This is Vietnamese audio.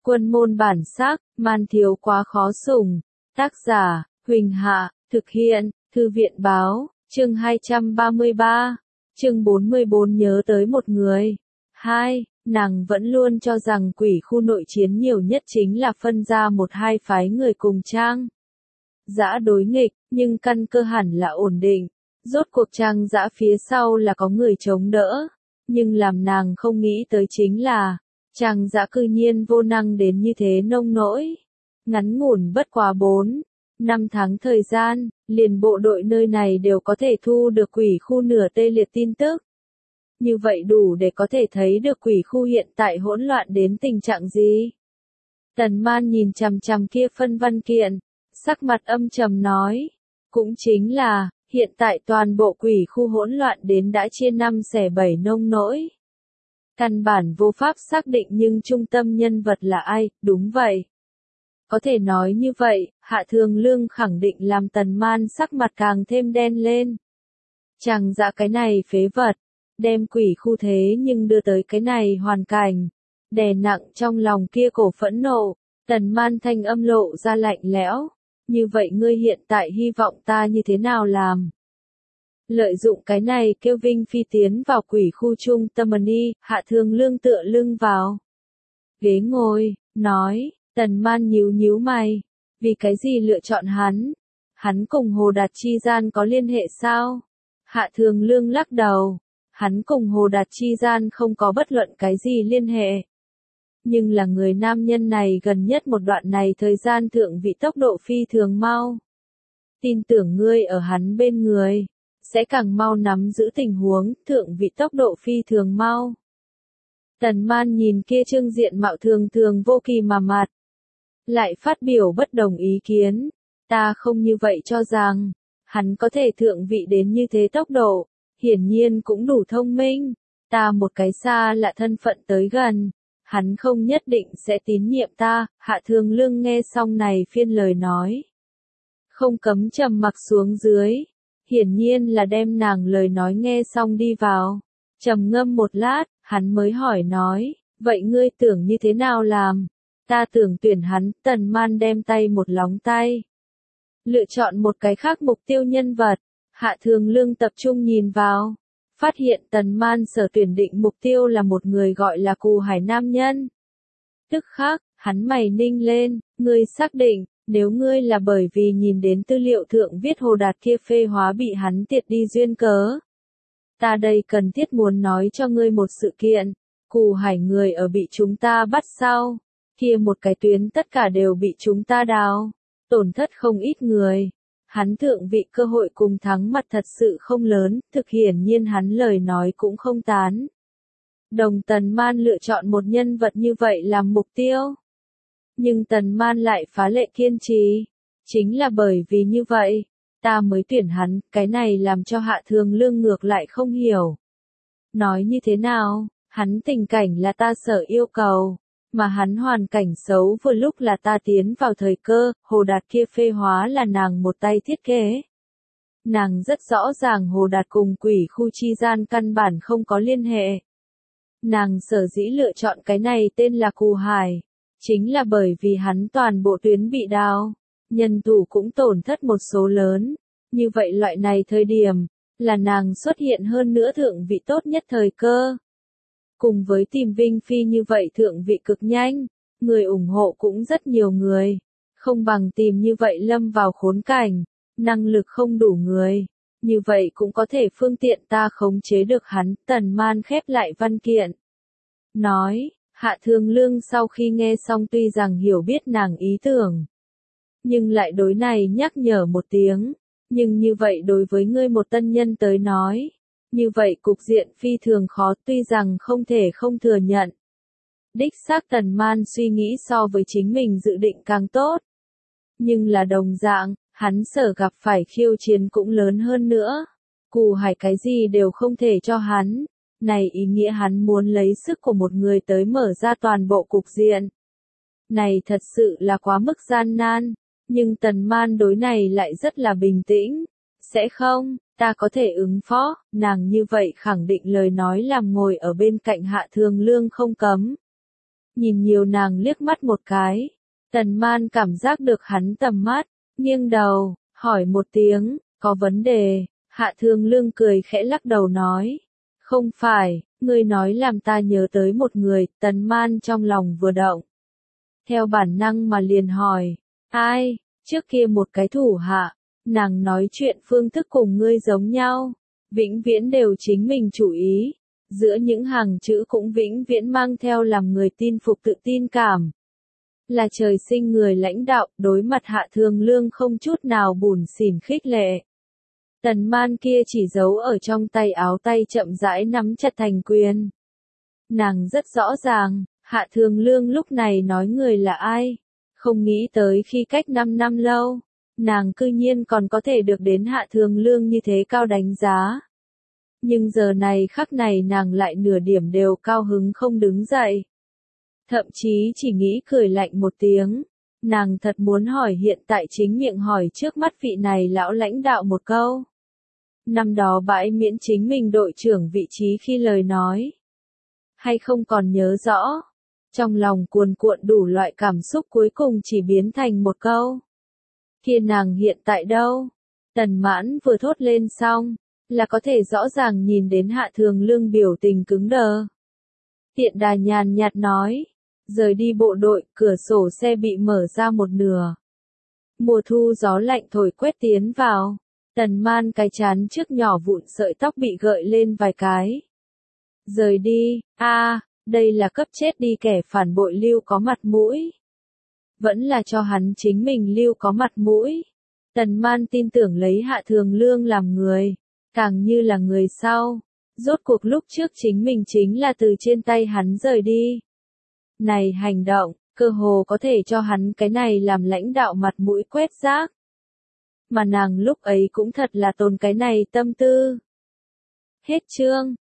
Quân môn bản sắc, man thiếu quá khó sủng. Tác giả, Huỳnh Hạ, thực hiện, Thư viện báo, chương 233, chương 44 nhớ tới một người. 2. Nàng vẫn luôn cho rằng quỷ khu nội chiến nhiều nhất chính là phân ra một hai phái người cùng trang dã đối nghịch, nhưng căn cơ hẳn là ổn định. Rốt cuộc trang dã phía sau là có người chống đỡ, nhưng làm nàng không nghĩ tới chính là trang dã cư nhiên vô năng đến như thế nông nỗi. Ngắn ngủn bất quá 4-5 tháng thời gian, liền bộ đội nơi này đều có thể thu được quỷ khu nửa tê liệt tin tức. Như vậy đủ để có thể thấy được quỷ khu hiện tại hỗn loạn đến tình trạng gì. Tần Man nhìn chằm chằm kia phân văn kiện, sắc mặt âm trầm nói, cũng chính là, hiện tại toàn bộ quỷ khu hỗn loạn đến đã chia 5 xẻ 7 nông nỗi. Căn bản vô pháp xác định nhưng trung tâm nhân vật là ai, đúng vậy. Có thể nói như vậy, Hạ Thường Lương khẳng định làm Tần Man sắc mặt càng thêm đen lên. Chẳng dạ cái này phế vật, đem quỷ khu thế nhưng đưa tới cái này hoàn cảnh, đè nặng trong lòng kia cổ phẫn nộ, Tần Man thanh âm lộ ra lạnh lẽo, như vậy ngươi hiện tại hy vọng ta như thế nào làm? Lợi dụng cái này kêu Vinh Phi tiến vào quỷ khu trung tâm ni, Hạ Thường Lương tựa lưng vào ghế ngồi, nói, Tần Man nhíu nhíu mày, vì cái gì lựa chọn hắn? Hắn cùng Hồ Đạt chi gian có liên hệ sao? Hạ Thường Lương lắc đầu, hắn cùng Hồ Đạt chi gian không có bất luận cái gì liên hệ. Nhưng là người nam nhân này gần nhất một đoạn này thời gian thượng vị tốc độ phi thường mau. Tin tưởng ngươi ở hắn bên người, sẽ càng mau nắm giữ tình huống, thượng vị tốc độ phi thường mau. Tần Man nhìn kia trương diện mạo thường thường vô kỳ mà mặt, lại phát biểu bất đồng ý kiến, ta không như vậy cho rằng, hắn có thể thượng vị đến như thế tốc độ, hiển nhiên cũng đủ thông minh, ta một cái xa lạ thân phận tới gần, hắn không nhất định sẽ tín nhiệm ta. Hạ Thường Lương nghe xong này phiên lời nói, không cấm trầm mặc xuống dưới, hiển nhiên là đem nàng lời nói nghe xong đi vào, trầm ngâm một lát, hắn mới hỏi nói, vậy ngươi tưởng như thế nào làm? Ta tưởng tuyển hắn. Tần Man đem tay một lóng tay, lựa chọn một cái khác mục tiêu nhân vật. Hạ Thường Lương tập trung nhìn vào, phát hiện Tần Man sở tuyển định mục tiêu là một người gọi là Cù Hải nam nhân. Tức khắc, hắn mày ninh lên, ngươi xác định, nếu ngươi là bởi vì nhìn đến tư liệu thượng viết Hồ Đạt kia phê hóa bị hắn tiệt đi duyên cớ. Ta đây cần thiết muốn nói cho ngươi một sự kiện, Cù Hải người ở bị chúng ta bắt sau, kia một cái tuyến tất cả đều bị chúng ta đào, tổn thất không ít người. Hắn thượng vị cơ hội cùng thắng mặt thật sự không lớn, thực hiển nhiên hắn lời nói cũng không tán. Đồng Tần Man lựa chọn một nhân vật như vậy làm mục tiêu. Nhưng Tần Man lại phá lệ kiên trì. Chính là bởi vì như vậy, ta mới tuyển hắn, cái này làm cho Hạ Thường Lương ngược lại không hiểu. Nói như thế nào, hắn tình cảnh là ta sở yêu cầu, mà hắn hoàn cảnh xấu vừa lúc là ta tiến vào thời cơ. Hồ Đạt kia phê hóa là nàng một tay thiết kế. Nàng rất rõ ràng Hồ Đạt cùng quỷ khu chi gian căn bản không có liên hệ. Nàng sở dĩ lựa chọn cái này tên là Cù Hải, chính là bởi vì hắn toàn bộ tuyến bị đào, nhân thủ cũng tổn thất một số lớn. Như vậy loại này thời điểm, là nàng xuất hiện hơn nữa thượng vị tốt nhất thời cơ. Cùng với tìm Vinh Phi như vậy thượng vị cực nhanh, người ủng hộ cũng rất nhiều người, không bằng tìm như vậy lâm vào khốn cảnh, năng lực không đủ người, như vậy cũng có thể phương tiện ta khống chế được hắn. Tần Man khép lại văn kiện, nói, Hạ Thường Lương sau khi nghe xong tuy rằng hiểu biết nàng ý tưởng, nhưng lại đối này nhắc nhở một tiếng, nhưng như vậy đối với ngươi một tân nhân tới nói, như vậy cục diện phi thường khó, tuy rằng không thể không thừa nhận. Đích xác Tần Man suy nghĩ so với chính mình dự định càng tốt. Nhưng là đồng dạng, hắn sở gặp phải khiêu chiến cũng lớn hơn nữa. Cù Hải cái gì đều không thể cho hắn. Này ý nghĩa hắn muốn lấy sức của một người tới mở ra toàn bộ cục diện. Này thật sự là quá mức gian nan. Nhưng Tần Man đối này lại rất là bình tĩnh. Sẽ không, ta có thể ứng phó. Nàng như vậy khẳng định lời nói làm ngồi ở bên cạnh Hạ Thường Lương không cấm nhìn nhiều nàng liếc mắt một cái. Tần Man cảm giác được hắn tầm mắt, nghiêng đầu, hỏi một tiếng, có vấn đề. Hạ Thương Lương cười khẽ lắc đầu nói, không phải, ngươi nói làm ta nhớ tới một người. Tần Man trong lòng vừa động, theo bản năng mà liền hỏi, ai? Trước kia một cái thủ hạ, nàng nói chuyện phương thức cùng ngươi giống nhau, vĩnh viễn đều chính mình chủ ý, giữa những hàng chữ cũng vĩnh viễn mang theo làm người tin phục tự tin cảm. Là trời sinh người lãnh đạo, đối mặt Hạ Thương Lương không chút nào bủn xỉn khích lệ. Tần Man kia chỉ giấu ở trong tay áo tay chậm rãi nắm chặt thành quyền. Nàng rất rõ ràng, Hạ Thương Lương lúc này nói người là ai. Không nghĩ tới khi cách 5 năm lâu, nàng cư nhiên còn có thể được đến Hạ Thương Lương như thế cao đánh giá. Nhưng giờ này khắc này nàng lại nửa điểm đều cao hứng không đứng dậy. Thậm chí chỉ nghĩ cười lạnh một tiếng. Nàng thật muốn hỏi hiện tại chính miệng hỏi trước mắt vị này lão lãnh đạo một câu. Năm đó bãi miễn chính mình đội trưởng vị trí khi lời nói. Hay không còn nhớ rõ. Trong lòng cuồn cuộn đủ loại cảm xúc cuối cùng chỉ biến thành một câu. Kia nàng hiện tại đâu? Tần Mãn vừa thốt lên xong, là có thể rõ ràng nhìn đến Hạ Thương Lương biểu tình cứng đờ. Tiện đà nhàn nhạt nói, rời đi bộ đội, cửa sổ xe bị mở ra một nửa. Mùa thu gió lạnh thổi quét tiến vào, Tần Man cái chán trước nhỏ vụn sợi tóc bị gợi lên vài cái. Rời đi, đây là cấp chết đi kẻ phản bội lưu có mặt mũi. Vẫn là cho hắn chính mình lưu có mặt mũi. Tần Man tin tưởng lấy Hạ Thương Lương làm người, càng như là người sau. Rốt cuộc lúc trước chính mình chính là từ trên tay hắn rời đi. Này hành động, cơ hồ có thể cho hắn cái này làm lãnh đạo mặt mũi quét rác. Mà nàng lúc ấy cũng thật là tồn cái này tâm tư. Hết chương.